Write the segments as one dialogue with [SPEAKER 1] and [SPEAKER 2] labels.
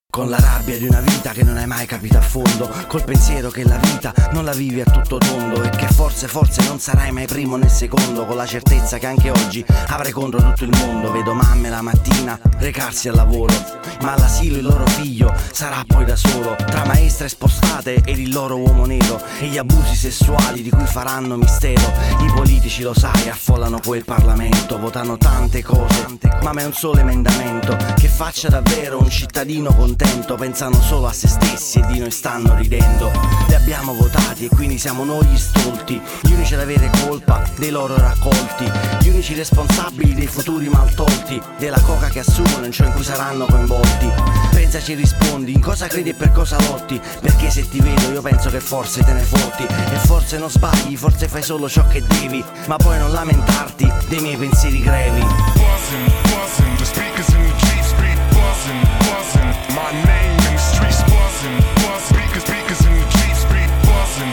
[SPEAKER 1] Con la rabbia di una vita che non hai mai capito a fondo, col pensiero che la vita non la vivi a tutto tondo e che forse non sarai mai primo né secondo, con la certezza che anche oggi avrai contro tutto il mondo. Vedo mamme la mattina recarsi al lavoro, ma all'asilo il loro figlio sarà poi da solo, tra maestre spostate ed il loro uomo nero e gli abusi sessuali di cui faranno mistero. I politici, lo sai, affollano quel Parlamento, votano tante cose, ma è un solo emendamento che faccia davvero un cittadino contento. Pensano solo a se stessi e di noi stanno ridendo. Li abbiamo votati e quindi siamo noi gli stolti, gli unici ad avere colpa dei loro raccolti, gli unici responsabili dei futuri maltolti, della coca che assumono in ciò in cui saranno coinvolti. Pensaci e rispondi, in cosa credi e per cosa lotti, perché se ti vedo io penso che forse te ne fotti e forse non sbagli, forse fai solo ciò che devi, ma poi non lamentarti dei miei pensieri grevi.
[SPEAKER 2] Buzzing, the speakers in the Jeep Street buzzing. My name in the streets buzzing. Speakers in the Jeep Street buzzing.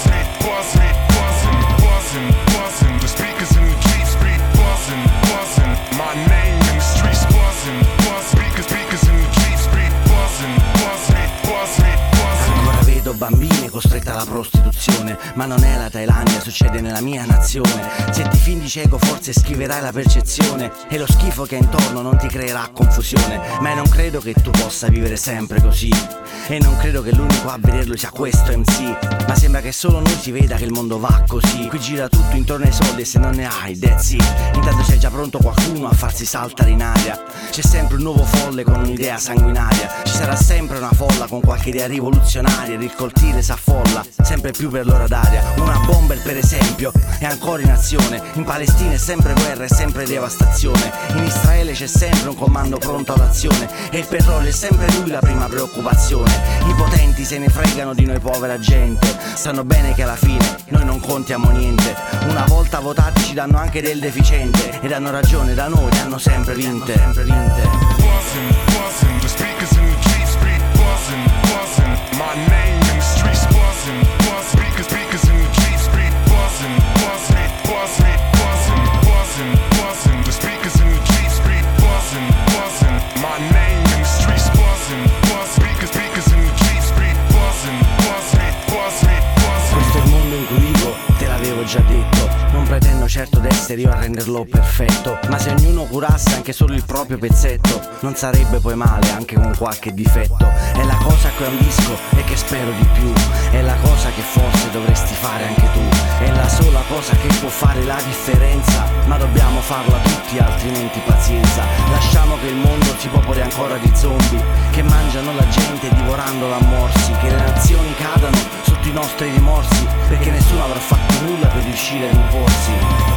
[SPEAKER 2] The speakers in the Jeep Street buzzing. My name in the streets buzzing. Speakers in the Jeep Street buzzing.
[SPEAKER 1] Ancora vedo bambine costrette alla prostituzione, ma non è la Thailandia, succede nella mia nazione. Se ti fingi cieco forse schiverai la percezione e lo schifo che è intorno non ti creerà confusione, ma non credo che tu possa vivere sempre così e non credo che l'unico a vederlo sia questo MC, ma sembra che solo noi si veda che il mondo va così. Qui gira tutto intorno ai soldi e se non ne hai, that's it. Intanto c'è già pronto qualcuno a farsi saltare in aria, c'è sempre un nuovo folle con un'idea sanguinaria, ci sarà sempre una folla con qualche idea rivoluzionaria, il coltire s'affolla sempre più per l'ora d'aria. Una bomber per esempio è ancora in azione, in Palestina è sempre guerra e sempre devastazione, in Israele c'è sempre un comando pronto all'azione e il petrolio è sempre lui la prima preoccupazione. I potenti se ne fregano di noi povera gente, sanno bene che alla fine noi non contiamo niente. Una volta votati ci danno anche del deficiente ed hanno ragione, da noi hanno sempre vinte.
[SPEAKER 2] Buzzing, the speakers in the Jeep Street buzzing. My name in the streets buzzing. Speakers in the Jeep Street buzzing. The speakers in the Jeep Street buzzing. My name in the streets buzzing. Speakers in the Jeep Street buzzing.
[SPEAKER 1] Questo è il mondo in cui vivo, te l'avevo già detto. Non pretendo certo d'essere io a renderlo perfetto, ma se ognuno curasse anche solo il proprio pezzetto, non sarebbe poi male anche con qualche difetto. È la cosa che ambisco e che spero di più, è la cosa che forse dovresti fare anche tu, è la sola cosa che può fare la differenza, ma dobbiamo farla tutti altrimenti pazienza. Lasciamo che il mondo si popoli ancora di zombie che mangiano la gente divorandola a morsi, che le nazioni cadano sotto i nostri rimorsi perché nessuno avrà fatto nulla per riuscire a imporsi.